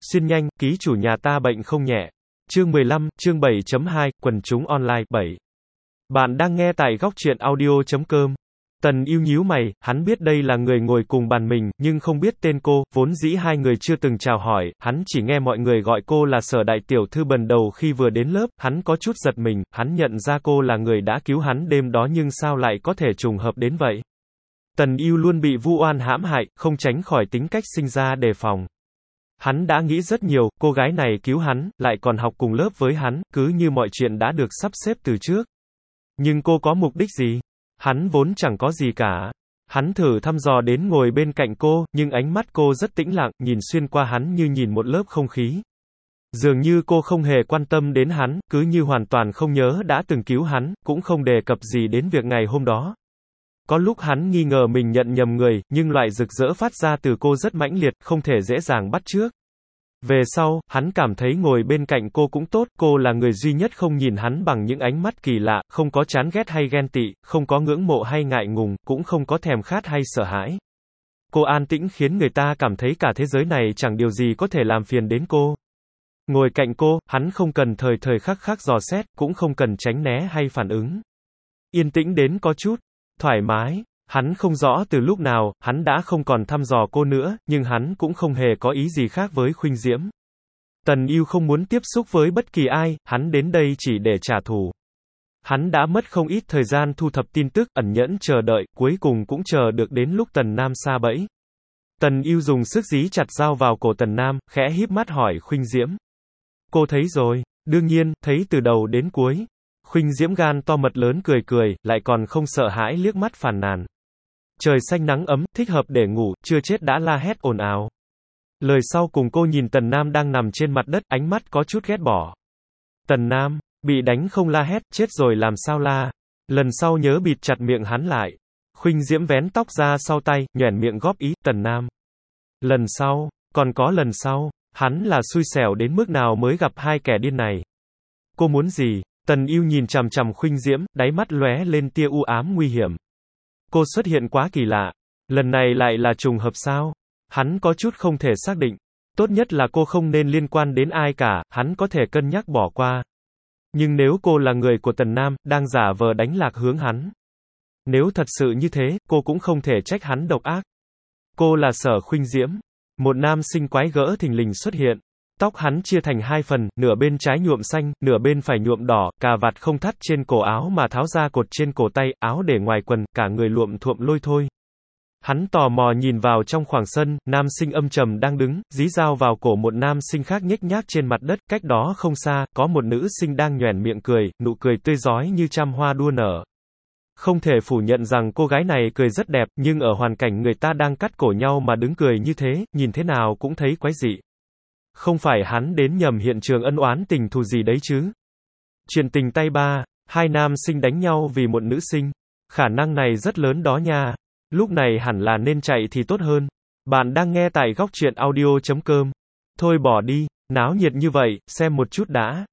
Xuyên nhanh, ký chủ nhà ta bệnh không nhẹ. Chương 15, chương 7.2, quần chúng online, 7. Bạn đang nghe tại góc truyện audio.com. Tần Yêu nhíu mày, hắn biết đây là người ngồi cùng bàn mình, nhưng không biết tên cô, vốn dĩ hai người chưa từng chào hỏi, hắn chỉ nghe mọi người gọi cô là Sở đại tiểu thư bần đầu khi vừa đến lớp, hắn có chút giật mình, hắn nhận ra cô là người đã cứu hắn đêm đó nhưng sao lại có thể trùng hợp đến vậy. Tần Yêu luôn bị vu oan hãm hại, không tránh khỏi tính cách sinh ra đề phòng. Hắn đã nghĩ rất nhiều, cô gái này cứu hắn, lại còn học cùng lớp với hắn, cứ như mọi chuyện đã được sắp xếp từ trước. Nhưng cô có mục đích gì? Hắn vốn chẳng có gì cả. Hắn thử thăm dò đến ngồi bên cạnh cô, nhưng ánh mắt cô rất tĩnh lặng, nhìn xuyên qua hắn như nhìn một lớp không khí. Dường như cô không hề quan tâm đến hắn, cứ như hoàn toàn không nhớ đã từng cứu hắn, cũng không đề cập gì đến việc ngày hôm đó. Có lúc hắn nghi ngờ mình nhận nhầm người, nhưng loại rực rỡ phát ra từ cô rất mãnh liệt, không thể dễ dàng bắt chước. Về sau, hắn cảm thấy ngồi bên cạnh cô cũng tốt, cô là người duy nhất không nhìn hắn bằng những ánh mắt kỳ lạ, không có chán ghét hay ghen tị, không có ngưỡng mộ hay ngại ngùng, cũng không có thèm khát hay sợ hãi. Cô an tĩnh khiến người ta cảm thấy cả thế giới này chẳng điều gì có thể làm phiền đến cô. Ngồi cạnh cô, hắn không cần thời thời khắc khắc dò xét, cũng không cần tránh né hay phản ứng. Yên tĩnh đến có chút thoải mái. Hắn không rõ từ lúc nào, hắn đã không còn thăm dò cô nữa, nhưng hắn cũng không hề có ý gì khác với Khuynh Diễm. Tần Yêu không muốn tiếp xúc với bất kỳ ai, hắn đến đây chỉ để trả thù. Hắn đã mất không ít thời gian thu thập tin tức, ẩn nhẫn chờ đợi, cuối cùng cũng chờ được đến lúc Tần Nam sa bẫy. Tần Yêu dùng sức dí chặt dao vào cổ Tần Nam, khẽ híp mắt hỏi Khuynh Diễm. Cô thấy rồi, đương nhiên, thấy từ đầu đến cuối. Khuynh Diễm gan to mật lớn cười cười, lại còn không sợ hãi liếc mắt phàn nàn. Trời xanh nắng ấm, thích hợp để ngủ, chưa chết đã la hét ồn ào. Lời sau cùng cô nhìn Tần Nam đang nằm trên mặt đất, ánh mắt có chút ghét bỏ. Tần Nam, bị đánh không la hét, chết rồi làm sao la. Lần sau nhớ bịt chặt miệng hắn lại. Khuynh Diễm vén tóc ra sau tay, nhoẻn miệng góp ý, Tần Nam. Lần sau, còn có lần sau, hắn là xui xẻo đến mức nào mới gặp hai kẻ điên này. Cô muốn gì? Tần Yêu nhìn chằm chằm Khuynh Diễm, đáy mắt lóe lên tia u ám nguy hiểm. Cô xuất hiện quá kỳ lạ. Lần này lại là trùng hợp sao? Hắn có chút không thể xác định. Tốt nhất là cô không nên liên quan đến ai cả, hắn có thể cân nhắc bỏ qua. Nhưng nếu cô là người của Tần Nam, đang giả vờ đánh lạc hướng hắn. Nếu thật sự như thế, cô cũng không thể trách hắn độc ác. Cô là Sở Khuynh Diễm. Một nam sinh quái gỡ thình lình xuất hiện. Tóc hắn chia thành hai phần, nửa bên trái nhuộm xanh, nửa bên phải nhuộm đỏ, cà vạt không thắt trên cổ áo mà tháo ra cột trên cổ tay, áo để ngoài quần, cả người luộm thuộm lôi thôi. Hắn tò mò nhìn vào trong khoảng sân, nam sinh âm trầm đang đứng, dí dao vào cổ một nam sinh khác nhếch nhác trên mặt đất, cách đó không xa, có một nữ sinh đang nhoẻn miệng cười, nụ cười tươi rói như trăm hoa đua nở. Không thể phủ nhận rằng cô gái này cười rất đẹp, nhưng ở hoàn cảnh người ta đang cắt cổ nhau mà đứng cười như thế, nhìn thế nào cũng thấy quái dị. Không phải hắn đến nhầm hiện trường ân oán tình thù gì đấy chứ? Chuyện tình tay ba, hai nam sinh đánh nhau vì một nữ sinh. Khả năng này rất lớn đó nha. Lúc này hẳn là nên chạy thì tốt hơn. Bạn đang nghe tại góc truyện audio.com. Thôi bỏ đi, náo nhiệt như vậy, xem một chút đã.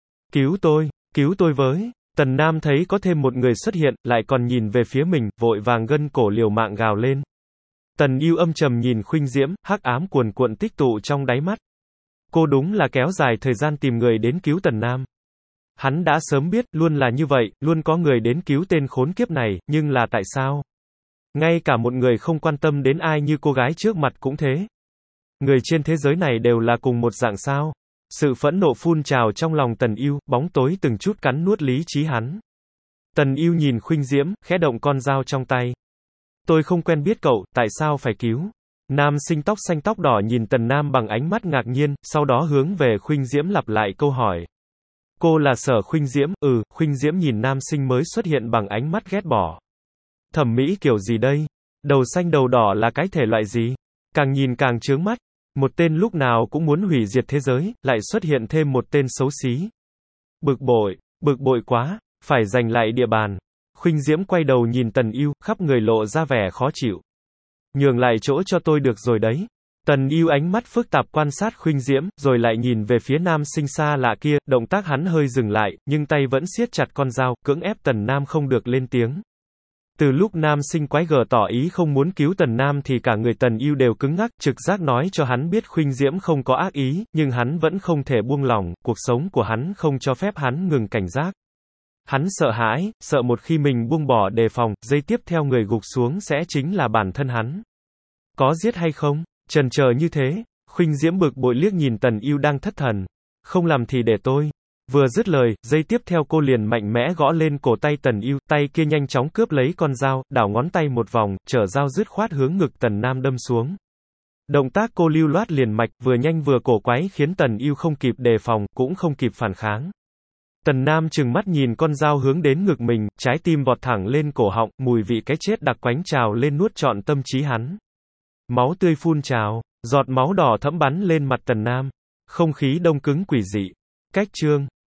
Cứu tôi với. Tần Nam thấy có thêm một người xuất hiện, lại còn nhìn về phía mình, vội vàng gân cổ liều mạng gào lên. Tần Yêu âm trầm nhìn Khuynh Diễm, hắc ám cuồn cuộn tích tụ trong đáy mắt. Cô đúng là kéo dài thời gian tìm người đến cứu Tần Nam. Hắn đã sớm biết, luôn là như vậy, luôn có người đến cứu tên khốn kiếp này, nhưng là tại sao? Ngay cả một người không quan tâm đến ai như cô gái trước mặt cũng thế. Người trên thế giới này đều là cùng một dạng sao? Sự phẫn nộ phun trào trong lòng Tần Yêu, bóng tối từng chút cắn nuốt lý trí hắn. Tần Yêu nhìn Khuynh Diễm, khẽ động con dao trong tay. Tôi không quen biết cậu, tại sao phải cứu? Nam sinh tóc xanh tóc đỏ nhìn Tần Nam bằng ánh mắt ngạc nhiên, sau đó hướng về Khuynh Diễm lặp lại câu hỏi. Cô là Sở Khuynh Diễm? Khuynh Diễm nhìn nam sinh mới xuất hiện bằng ánh mắt ghét bỏ. Thẩm mỹ kiểu gì đây? Đầu xanh đầu đỏ là cái thể loại gì? Càng nhìn càng chướng mắt. Một tên lúc nào cũng muốn hủy diệt thế giới, lại xuất hiện thêm một tên xấu xí. Bực bội quá, phải giành lại địa bàn. Khuynh Diễm quay đầu nhìn Tần Yêu, khắp người lộ ra vẻ khó chịu. Nhường lại chỗ cho tôi được rồi đấy. Tần Yêu ánh mắt phức tạp quan sát Khuynh Diễm, rồi lại nhìn về phía nam sinh xa lạ kia, động tác hắn hơi dừng lại, nhưng tay vẫn siết chặt con dao, cưỡng ép Tần Nam không được lên tiếng. Từ lúc nam sinh quái gở tỏ ý không muốn cứu Tần Nam thì cả người Tần Ưu đều cứng ngắc, trực giác nói cho hắn biết Khuynh Diễm không có ác ý, nhưng hắn vẫn không thể buông lỏng, cuộc sống của hắn không cho phép hắn ngừng cảnh giác. Hắn sợ hãi, sợ một khi mình buông bỏ đề phòng, giây tiếp theo người gục xuống sẽ chính là bản thân hắn. Có giết hay không? Chần chờ như thế, Khuynh Diễm bực bội liếc nhìn Tần Ưu đang thất thần. Không làm thì để tôi. Vừa dứt lời, giây tiếp theo cô liền mạnh mẽ gõ lên cổ tay Tần Ưu, tay kia nhanh chóng cướp lấy con dao, đảo ngón tay một vòng, chở dao dứt khoát hướng ngực Tần Nam đâm xuống. Động tác cô lưu loát liền mạch, vừa nhanh vừa cổ quái khiến Tần Ưu không kịp đề phòng, cũng không kịp phản kháng. Tần Nam trừng mắt nhìn con dao hướng đến ngực mình, trái tim vọt thẳng lên cổ họng, mùi vị cái chết đặc quánh trào lên nuốt trọn tâm trí hắn. Máu tươi phun trào, giọt máu đỏ thẫm bắn lên mặt Tần Nam. Không khí đông cứng quỷ dị. Cách chương